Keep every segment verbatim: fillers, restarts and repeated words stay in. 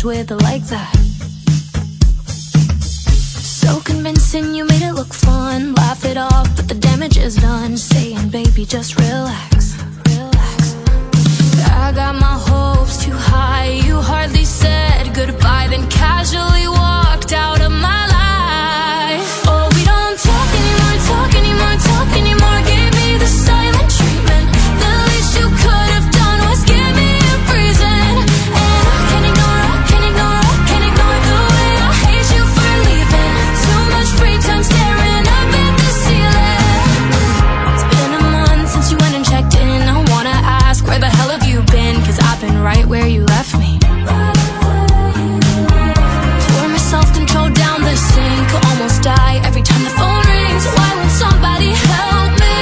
changed with it like that. So convincing, you made it look fun. Laugh it off, but the damage is done. Saying, baby, just relax, relax. I got my hopes too high. You hardly said goodbye, then casually walked out of my life. Oh, we don't talk anymore, talk anymore, talk anymore. Gave me the silent treatment. The least you could have done was give me a reason. And I can't ignore, I can't ignore, I can't ignore the way I hate you for leaving. Too much free time staring up at the ceiling. It's been a month since you went and checked in. I wanna ask, where the hell have you been? Cause I've been right where you left me. Pour my self-control down the sink. Almost die every time the phone rings. Why won't somebody help me?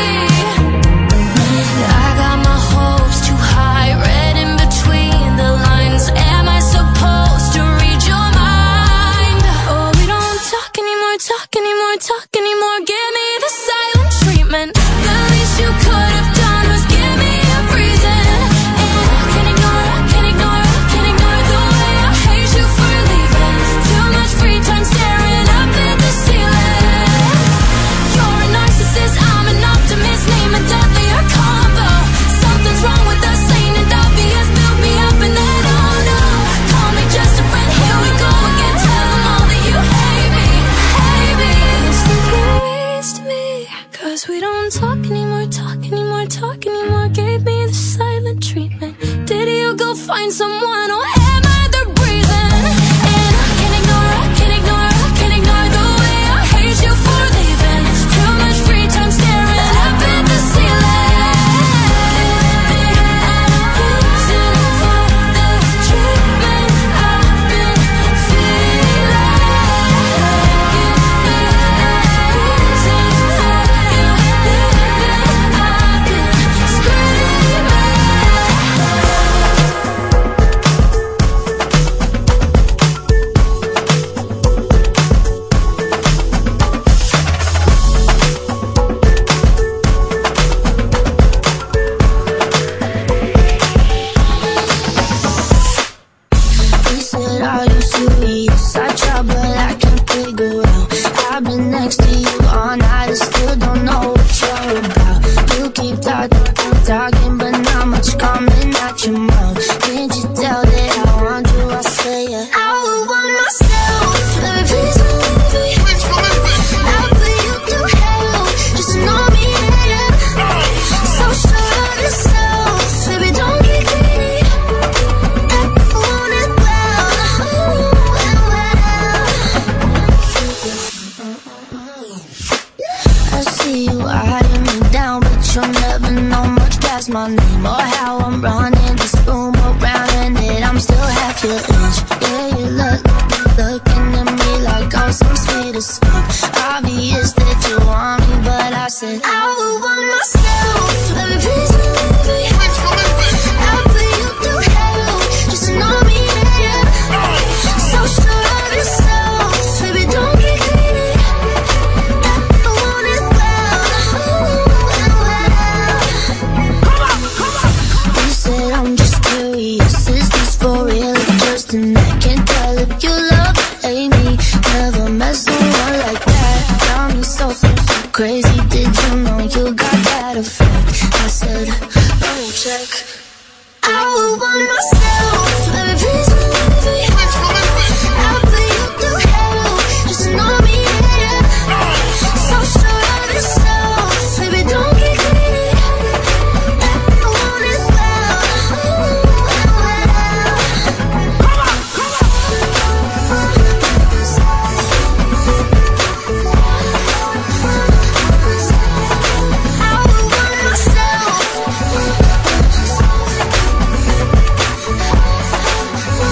I got my hopes too high, read in between the lines. Am I supposed to read your mind? Oh, we don't talk anymore, talk anymore, talk anymore. Give me the silent treatment. The least you could have done was give me a reason. And I can't ignore, I can't ignore, I can't ignore the way I hate you for leaving. Too much free time staring up at the ceiling. You're a narcissist, I'm an optimist. Name a deadlier combo. Something's wrong with us, ain't it obvious? Build me up and then oh no. Call me just a friend, here we go again. Tell them all that you hate me, hate me. It's like you raised me. Cause we don't talk anymore, talk anymore, talk anymore. Gave me the silent treatment. Did you go find someone or am I the reason? And I can't ignore, I can't ignore, I can't ignore the way I hate you for leaving. Too much free time staring up at the ceiling. Reason for the treatment I've been feeling. Reason for you leaving. I've been screaming. He said, are you serious? I tried, but I can't figure out. I've been next to you all night and still don't know what you're about. You keep talking, talking, but not much coming out your mouth. Can't you tell that I want you? I say it. I would want myself. Baby, please believe me. I'll put you through hell. Just know me, yeah. So sure of yourself. Baby, don't get greedy. I want it well. I see you eyeing me down, but you'll never know much past my name or how I'm running this room around, and that I'm still half your age. Yeah, you look, looking at me like I'm some sweet escape. Obvious that you want me, but I said I would want myself. Baby, please believe me. I'll put you through hell. Just know me, yeah. So sure of yourself. Baby, don't get greedy. I want it well. You said I'm just curious. Is this for real or just an act? Can't tell if you love or hate me. Never met someone like that. Got me so, so, so crazy. Did you know you got that effect? I said, oh, check. I would want myself. Baby, please believe me. I'll put you through hell. Just know me, yeah. So sure of yourself. Baby, don't get greedy. I want it well. I would want myself.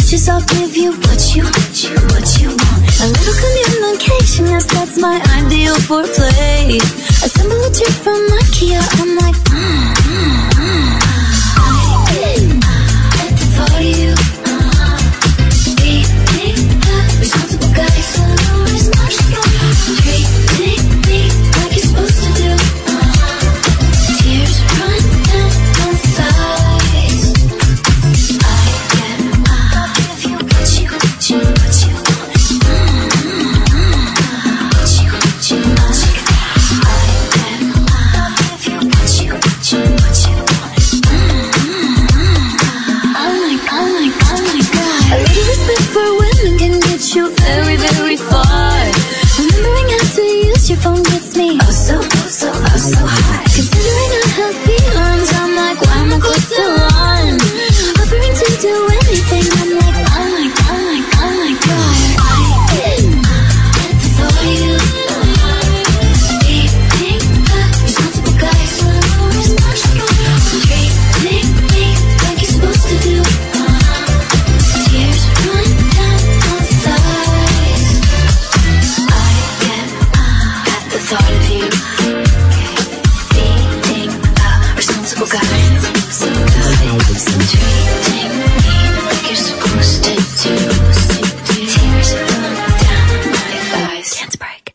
wishes, I'll give you what you, what you, what you want. A little communication, yes, that's my ideal foreplay. Assemble a chick from IKEA, I'm like, mm, mm, mm. I at the thought of you, uh-huh. Being a responsible guy, so no responsible. Treating me like you're supposed to do, uh-huh. Tears run down my thighs. I get, uh, give you what you, what you, what you want. Mm-hmm. What you, what you, what you want. Very, very far. Remembering how to use your phone gets me oh so, oh so, oh so high. Considering I have feelings, I'm like, why am I close to one? Offering to do anything, I'm like, oh my, oh my, oh my God. I get at the thought of you. Being a responsible guy, so no responsible. Treating me like you're supposed to do. Tears run down my thighs. I get uh, at the thought of you. Being a responsible guy. Treating me like you're supposed to do. Tears run down my thighs. Dance break.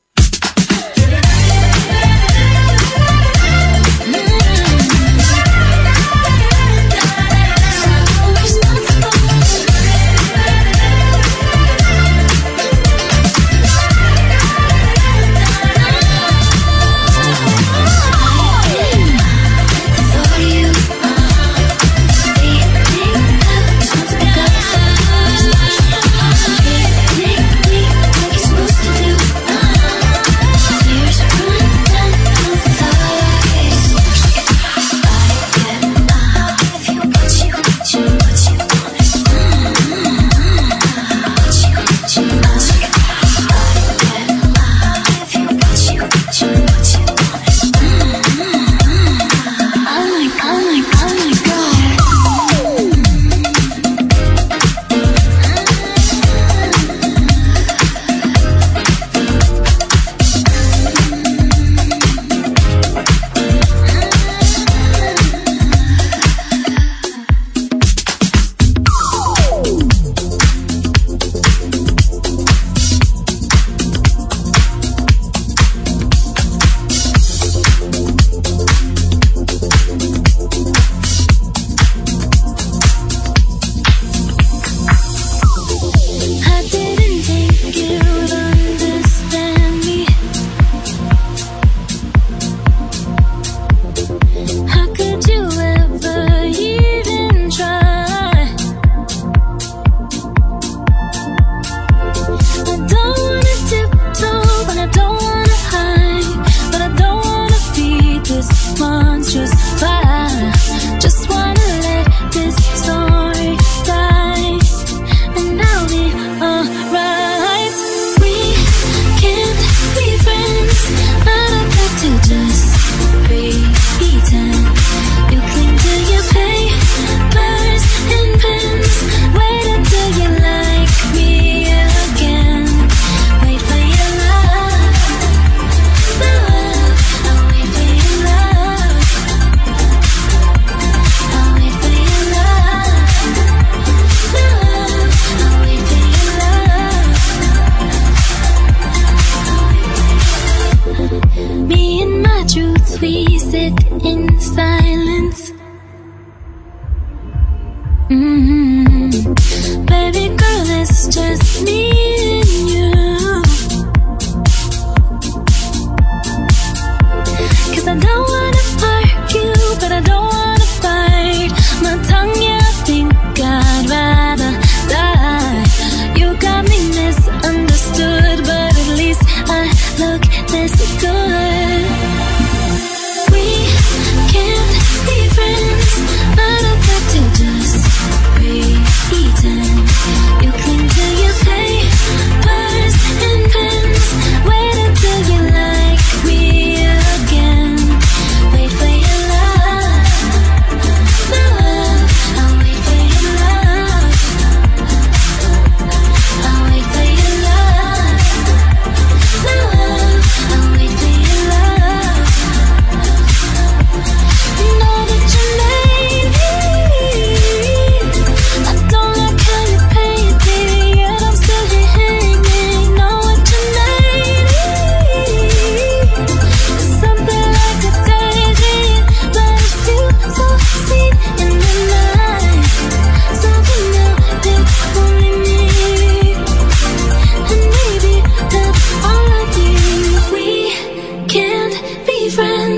Hey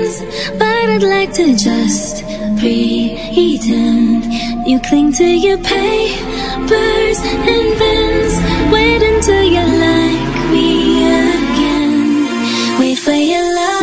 friends, but I'd like to just pretend you cling to your papers and pens. Wait until you like me again. Wait for your love.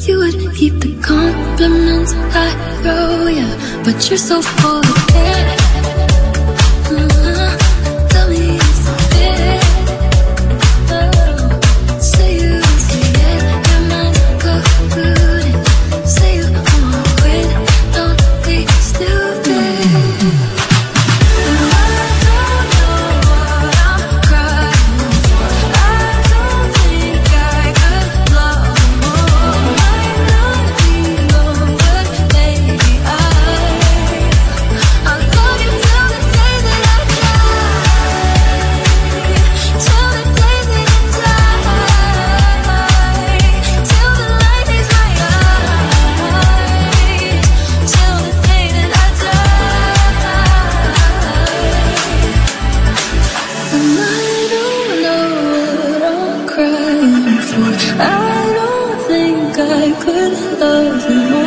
You would keep the compliments I throw you, but you're so full of it. Uh-huh. Tell me it's a bit. Oh, say you see it, your mind's polluted. Say you won't quit, don't be stupid. I don't think I could love you more.